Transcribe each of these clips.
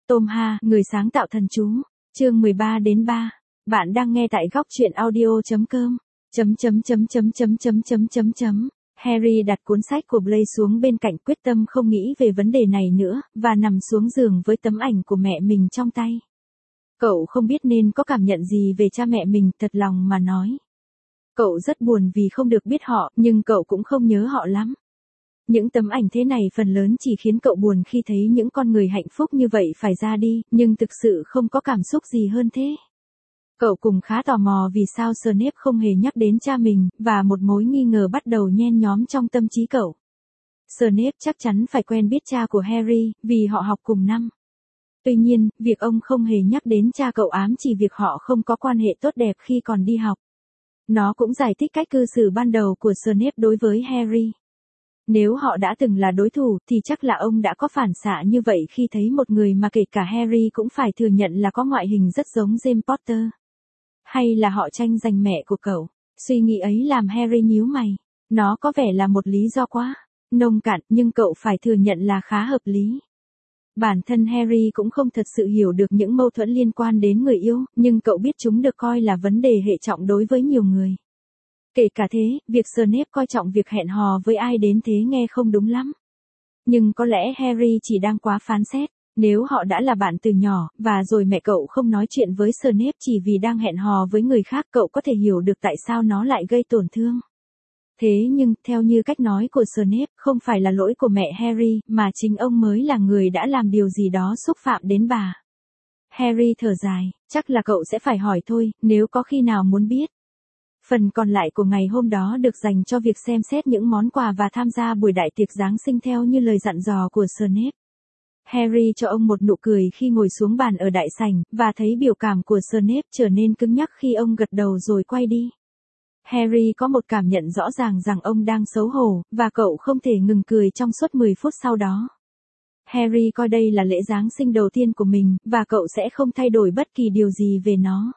Tom Ha, người sáng tạo thần chú. Chương 13-3. Bạn đang nghe tại góc truyện audio.com. Harry đặt cuốn sách của Blaze xuống bên cạnh, quyết tâm không nghĩ về vấn đề này nữa, và nằm xuống giường với tấm ảnh của mẹ mình trong tay. Cậu không biết nên có cảm nhận gì về cha mẹ mình, thật lòng mà nói. Cậu rất buồn vì không được biết họ, nhưng cậu cũng không nhớ họ lắm. Những tấm ảnh thế này phần lớn chỉ khiến cậu buồn khi thấy những con người hạnh phúc như vậy phải ra đi, nhưng thực sự không có cảm xúc gì hơn thế. Cậu cũng khá tò mò vì sao Snape không hề nhắc đến cha mình, và một mối nghi ngờ bắt đầu nhen nhóm trong tâm trí cậu. Snape chắc chắn phải quen biết cha của Harry, vì họ học cùng năm. Tuy nhiên, việc ông không hề nhắc đến cha cậu ám chỉ việc họ không có quan hệ tốt đẹp khi còn đi học. Nó cũng giải thích cách cư xử ban đầu của Snape đối với Harry. Nếu họ đã từng là đối thủ thì chắc là ông đã có phản xạ như vậy khi thấy một người mà kể cả Harry cũng phải thừa nhận là có ngoại hình rất giống James Potter. Hay là họ tranh giành mẹ của cậu? Suy nghĩ ấy làm Harry nhíu mày. Nó có vẻ là một lý do quá nông cạn, nhưng cậu phải thừa nhận là khá hợp lý. Bản thân Harry cũng không thật sự hiểu được những mâu thuẫn liên quan đến người yêu, nhưng cậu biết chúng được coi là vấn đề hệ trọng đối với nhiều người. Kể cả thế, việc Snape coi trọng việc hẹn hò với ai đến thế nghe không đúng lắm. Nhưng có lẽ Harry chỉ đang quá phán xét. Nếu họ đã là bạn từ nhỏ, và rồi mẹ cậu không nói chuyện với Snape chỉ vì đang hẹn hò với người khác, cậu có thể hiểu được tại sao nó lại gây tổn thương. Thế nhưng, theo như cách nói của Snape, không phải là lỗi của mẹ Harry, mà chính ông mới là người đã làm điều gì đó xúc phạm đến bà. Harry thở dài, chắc là cậu sẽ phải hỏi thôi, nếu có khi nào muốn biết. Phần còn lại của ngày hôm đó được dành cho việc xem xét những món quà và tham gia buổi đại tiệc Giáng sinh theo như lời dặn dò của Snape. Harry cho ông một nụ cười khi ngồi xuống bàn ở đại sảnh, và thấy biểu cảm của Snape trở nên cứng nhắc khi ông gật đầu rồi quay đi. Harry có một cảm nhận rõ ràng rằng ông đang xấu hổ, và cậu không thể ngừng cười trong suốt 10 phút sau đó. Harry coi đây là lễ Giáng sinh đầu tiên của mình, và cậu sẽ không thay đổi bất kỳ điều gì về nó.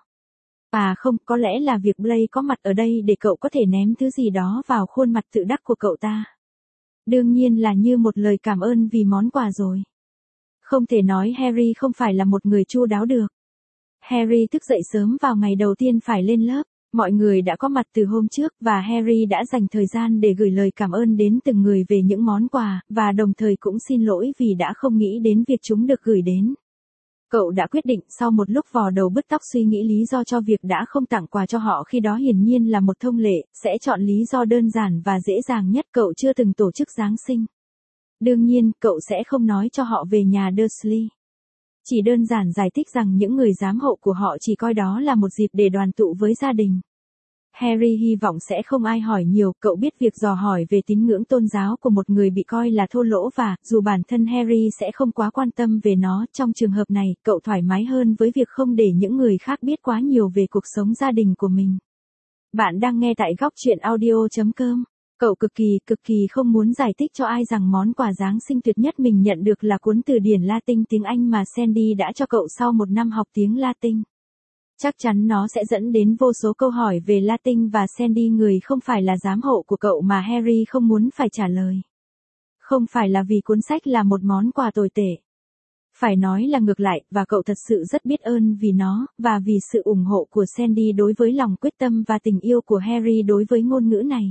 À không, có lẽ là việc Blaze có mặt ở đây để cậu có thể ném thứ gì đó vào khuôn mặt tự đắc của cậu ta. Đương nhiên là như một lời cảm ơn vì món quà rồi. Không thể nói Harry không phải là một người chu đáo được. Harry thức dậy sớm vào ngày đầu tiên phải lên lớp. Mọi người đã có mặt từ hôm trước, và Harry đã dành thời gian để gửi lời cảm ơn đến từng người về những món quà, và đồng thời cũng xin lỗi vì đã không nghĩ đến việc chúng được gửi đến. Cậu đã quyết định sau một lúc vò đầu bứt tóc suy nghĩ lý do cho việc đã không tặng quà cho họ khi đó hiển nhiên là một thông lệ, sẽ chọn lý do đơn giản và dễ dàng nhất. Cậu chưa từng tổ chức Giáng sinh. Đương nhiên, cậu sẽ không nói cho họ về nhà Dursley. Chỉ đơn giản giải thích rằng những người giám hộ của họ chỉ coi đó là một dịp để đoàn tụ với gia đình. Harry hy vọng sẽ không ai hỏi nhiều, cậu biết việc dò hỏi về tín ngưỡng tôn giáo của một người bị coi là thô lỗ và, dù bản thân Harry sẽ không quá quan tâm về nó, trong trường hợp này, cậu thoải mái hơn với việc không để những người khác biết quá nhiều về cuộc sống gia đình của mình. Bạn đang nghe tại góc truyện audio.com. Cậu cực kỳ không muốn giải thích cho ai rằng món quà Giáng sinh tuyệt nhất mình nhận được là cuốn từ điển Latin tiếng Anh mà Sandy đã cho cậu sau một năm học tiếng Latin. Chắc chắn nó sẽ dẫn đến vô số câu hỏi về Latin và Sandy người không phải là giám hộ của cậu mà Harry không muốn phải trả lời. Không phải là vì cuốn sách là một món quà tồi tệ. Phải nói là ngược lại, và cậu thật sự rất biết ơn vì nó, và vì sự ủng hộ của Sandy đối với lòng quyết tâm và tình yêu của Harry đối với ngôn ngữ này.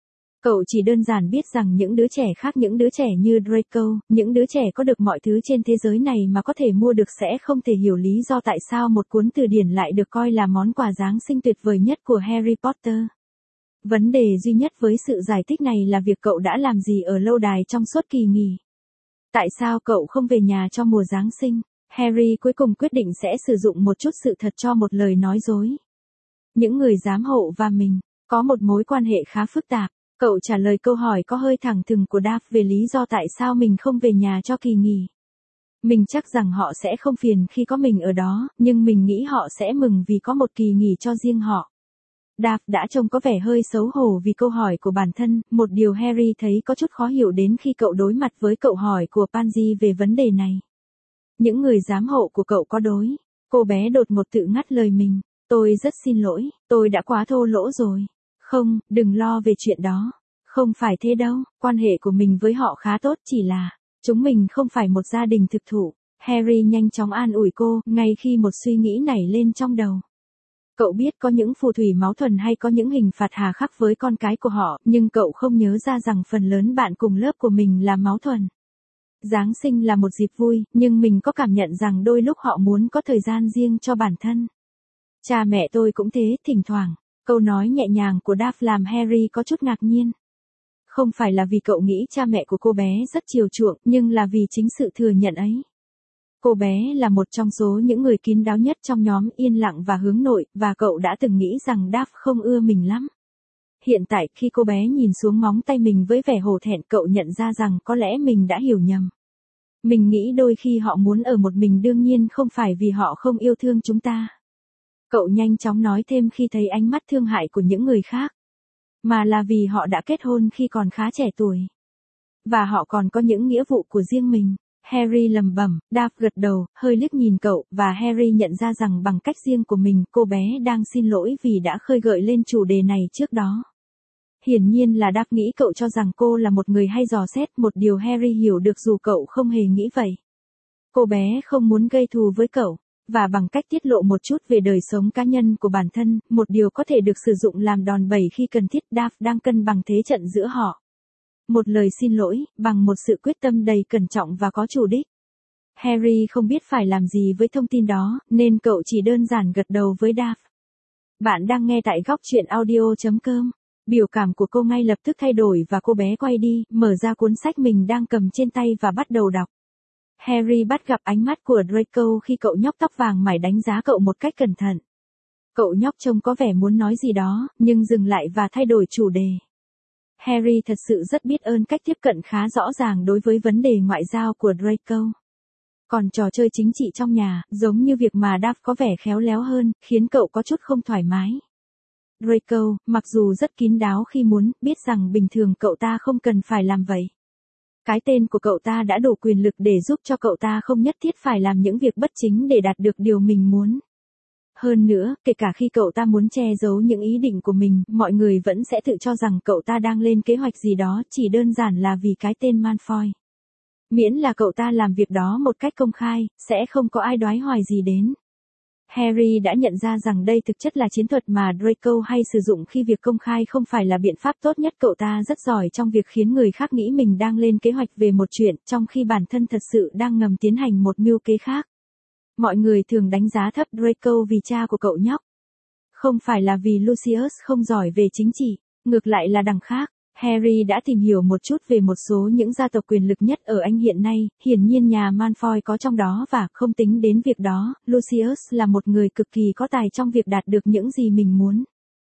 Cậu chỉ đơn giản biết rằng những đứa trẻ khác, những đứa trẻ như Draco, những đứa trẻ có được mọi thứ trên thế giới này mà có thể mua được sẽ không thể hiểu lý do tại sao một cuốn từ điển lại được coi là món quà Giáng sinh tuyệt vời nhất của Harry Potter. Vấn đề duy nhất với sự giải thích này là việc cậu đã làm gì ở lâu đài trong suốt kỳ nghỉ. Tại sao cậu không về nhà cho mùa Giáng sinh? Harry cuối cùng quyết định sẽ sử dụng một chút sự thật cho một lời nói dối. Những người giám hộ và mình có một mối quan hệ khá phức tạp. Cậu trả lời câu hỏi có hơi thẳng thừng của Daf về lý do tại sao mình không về nhà cho kỳ nghỉ. Mình chắc rằng họ sẽ không phiền khi có mình ở đó, nhưng mình nghĩ họ sẽ mừng vì có một kỳ nghỉ cho riêng họ. Daf đã trông có vẻ hơi xấu hổ vì câu hỏi của bản thân, một điều Harry thấy có chút khó hiểu đến khi cậu đối mặt với câu hỏi của Pansy về vấn đề này. Những người giám hộ của cậu có đối. Cô bé đột ngột tự ngắt lời mình. Tôi rất xin lỗi, tôi đã quá thô lỗ rồi. Không, đừng lo về chuyện đó. Không phải thế đâu, quan hệ của mình với họ khá tốt, chỉ là chúng mình không phải một gia đình thực thụ. Harry nhanh chóng an ủi cô, ngay khi một suy nghĩ nảy lên trong đầu. Cậu biết có những phù thủy máu thuần hay có những hình phạt hà khắc với con cái của họ, nhưng cậu không nhớ ra rằng phần lớn bạn cùng lớp của mình là máu thuần. Giáng sinh là một dịp vui, nhưng mình có cảm nhận rằng đôi lúc họ muốn có thời gian riêng cho bản thân. Cha mẹ tôi cũng thế, thỉnh thoảng. Câu nói nhẹ nhàng của Duff làm Harry có chút ngạc nhiên. Không phải là vì cậu nghĩ cha mẹ của cô bé rất chiều chuộng, nhưng là vì chính sự thừa nhận ấy. Cô bé là một trong số những người kín đáo nhất trong nhóm, yên lặng và hướng nội, và cậu đã từng nghĩ rằng Duff không ưa mình lắm. Hiện tại khi cô bé nhìn xuống móng tay mình với vẻ hổ thẹn, cậu nhận ra rằng có lẽ mình đã hiểu nhầm. Mình nghĩ đôi khi họ muốn ở một mình đương nhiên không phải vì họ không yêu thương chúng ta. Cậu nhanh chóng nói thêm khi thấy ánh mắt thương hại của những người khác. Mà là vì họ đã kết hôn khi còn khá trẻ tuổi. Và họ còn có những nghĩa vụ của riêng mình. Harry lẩm bẩm, Duff gật đầu, hơi liếc nhìn cậu, và Harry nhận ra rằng bằng cách riêng của mình, cô bé đang xin lỗi vì đã khơi gợi lên chủ đề này trước đó. Hiển nhiên là Duff nghĩ cậu cho rằng cô là một người hay dò xét, một điều Harry hiểu được dù cậu không hề nghĩ vậy. Cô bé không muốn gây thù với cậu, và bằng cách tiết lộ một chút về đời sống cá nhân của bản thân, một điều có thể được sử dụng làm đòn bẩy khi cần thiết. Duff đang cân bằng thế trận giữa họ. Một lời xin lỗi, bằng một sự quyết tâm đầy cẩn trọng và có chủ đích. Harry không biết phải làm gì với thông tin đó, nên cậu chỉ đơn giản gật đầu với Duff. Bạn đang nghe tại góc truyện audio.com. Biểu cảm của cô ngay lập tức thay đổi và cô bé quay đi, mở ra cuốn sách mình đang cầm trên tay và bắt đầu đọc. Harry bắt gặp ánh mắt của Draco khi cậu nhóc tóc vàng mải đánh giá cậu một cách cẩn thận. Cậu nhóc trông có vẻ muốn nói gì đó, nhưng dừng lại và thay đổi chủ đề. Harry thật sự rất biết ơn cách tiếp cận khá rõ ràng đối với vấn đề ngoại giao của Draco. Còn trò chơi chính trị trong nhà, giống như việc mà Duff có vẻ khéo léo hơn, khiến cậu có chút không thoải mái. Draco, mặc dù rất kín đáo khi muốn, biết rằng bình thường cậu ta không cần phải làm vậy. Cái tên của cậu ta đã đủ quyền lực để giúp cho cậu ta không nhất thiết phải làm những việc bất chính để đạt được điều mình muốn. Hơn nữa, kể cả khi cậu ta muốn che giấu những ý định của mình, mọi người vẫn sẽ tự cho rằng cậu ta đang lên kế hoạch gì đó, chỉ đơn giản là vì cái tên Malfoy. Miễn là cậu ta làm việc đó một cách công khai, sẽ không có ai đoái hoài gì đến. Harry đã nhận ra rằng đây thực chất là chiến thuật mà Draco hay sử dụng khi việc công khai không phải là biện pháp tốt nhất. Cậu ta rất giỏi trong việc khiến người khác nghĩ mình đang lên kế hoạch về một chuyện, trong khi bản thân thật sự đang ngầm tiến hành một mưu kế khác. Mọi người thường đánh giá thấp Draco vì cha của cậu nhóc. Không phải là vì Lucius không giỏi về chính trị, ngược lại là đằng khác. Harry đã tìm hiểu một chút về một số những gia tộc quyền lực nhất ở Anh hiện nay, hiển nhiên nhà Malfoy có trong đó và, không tính đến việc đó, Lucius là một người cực kỳ có tài trong việc đạt được những gì mình muốn.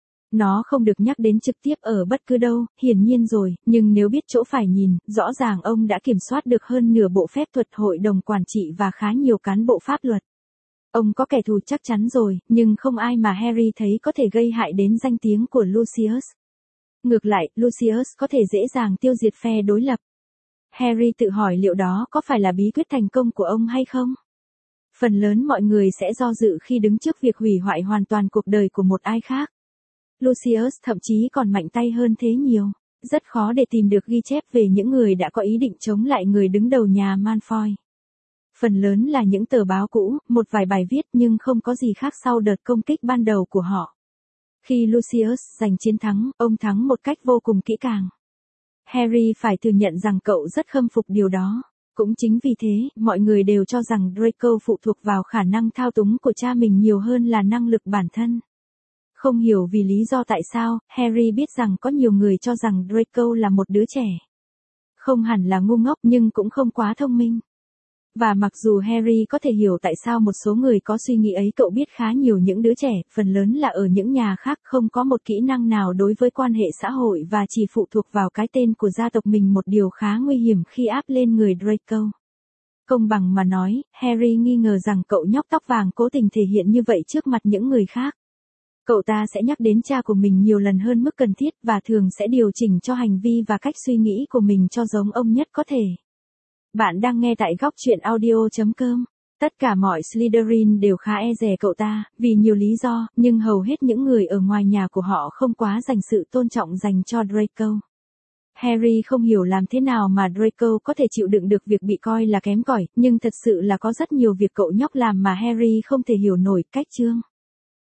Nó không được nhắc đến trực tiếp ở bất cứ đâu, hiển nhiên rồi, nhưng nếu biết chỗ phải nhìn, rõ ràng ông đã kiểm soát được hơn nửa bộ phép thuật, hội đồng quản trị và khá nhiều cán bộ pháp luật. Ông có kẻ thù chắc chắn rồi, nhưng không ai mà Harry thấy có thể gây hại đến danh tiếng của Lucius. Ngược lại, Lucius có thể dễ dàng tiêu diệt phe đối lập. Harry tự hỏi liệu đó có phải là bí quyết thành công của ông hay không? Phần lớn mọi người sẽ do dự khi đứng trước việc hủy hoại hoàn toàn cuộc đời của một ai khác. Lucius thậm chí còn mạnh tay hơn thế nhiều. Rất khó để tìm được ghi chép về những người đã có ý định chống lại người đứng đầu nhà Malfoy. Phần lớn là những tờ báo cũ, một vài bài viết nhưng không có gì khác sau đợt công kích ban đầu của họ. Khi Lucius giành chiến thắng, ông thắng một cách vô cùng kỹ càng. Harry phải thừa nhận rằng cậu rất khâm phục điều đó. Cũng chính vì thế, mọi người đều cho rằng Draco phụ thuộc vào khả năng thao túng của cha mình nhiều hơn là năng lực bản thân. Không hiểu vì lý do tại sao, Harry biết rằng có nhiều người cho rằng Draco là một đứa trẻ. Không hẳn là ngu ngốc nhưng cũng không quá thông minh. Và mặc dù Harry có thể hiểu tại sao một số người có suy nghĩ ấy, cậu biết khá nhiều những đứa trẻ, phần lớn là ở những nhà khác, không có một kỹ năng nào đối với quan hệ xã hội và chỉ phụ thuộc vào cái tên của gia tộc mình, một điều khá nguy hiểm khi áp lên người Draco. Công bằng mà nói, Harry nghi ngờ rằng cậu nhóc tóc vàng cố tình thể hiện như vậy trước mặt những người khác. Cậu ta sẽ nhắc đến cha của mình nhiều lần hơn mức cần thiết và thường sẽ điều chỉnh cho hành vi và cách suy nghĩ của mình cho giống ông nhất có thể. Bạn đang nghe tại góc truyện audio.com. Tất cả mọi Slytherin đều khá e dè cậu ta, vì nhiều lý do, nhưng hầu hết những người ở ngoài nhà của họ không quá dành sự tôn trọng dành cho Draco. Harry không hiểu làm thế nào mà Draco có thể chịu đựng được việc bị coi là kém cỏi, nhưng thật sự là có rất nhiều việc cậu nhóc làm mà Harry không thể hiểu nổi. Cách chương